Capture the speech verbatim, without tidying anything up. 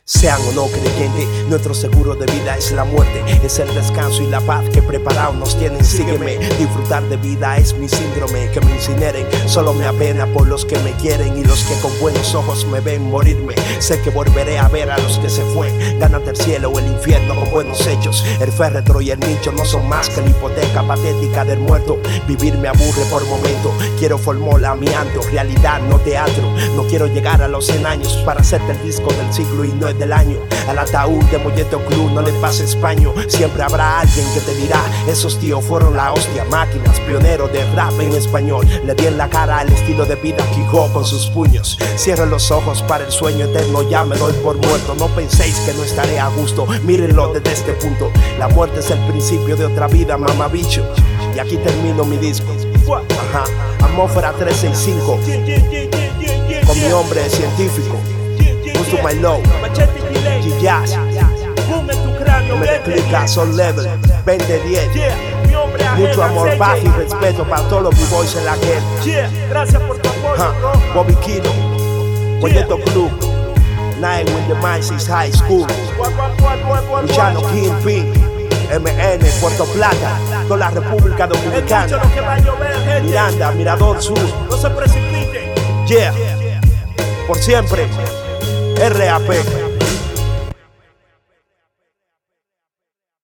Sean o no creyentes, nuestro seguro de vida es la muerte. Es el descanso y la paz que preparados nos tienen. Sígueme, disfrutar de vida es mi síndrome. Que me incineren, solo me apena por los que me quieren y los que con buenos ojos me ven morirme. Sé que volveré a ver a los que se fue. Gánate el cielo o el infierno con buenos hechos. El féretro y el nicho no son más que la hipoteca patética del muerto. Vivir me aburre por momento. Quiero formol amianto, realidad no teatro. No quiero llegar a los cien años para hacerte el disco del siglo y no es del año. Al ataúd de Molleto Club no le pases paño. Siempre habrá alguien que te dirá: esos tíos fueron la hostia, máquinas, pioneros de rap en español. Le di en la cara al estilo de vida que jugó con sus puños. Cierro los ojos para el sueño eterno, ya me doy por muerto. No penséis que no estaré a gusto, mírenlo desde este punto. La muerte es el principio de otra vida, mamabicho. Y aquí termino mi disco. Ajá, Atmósfera trescientos sesenta y cinco. Con mi hombre científico. Who's to my low, G-Jazz. No me explica, son level veinte diez. Mucho amor, paz y respeto para todos los b-boys en la guerra. Gracias por tu apoyo, bro. Bobby Kilo, Molleto Club, Nine with the Mices High School, Luciano Kingpin, M N, Puerto Plata, toda la República Dominicana, Miranda, Mirador Sur. No se precipiten. Yeah, por siempre, R A P.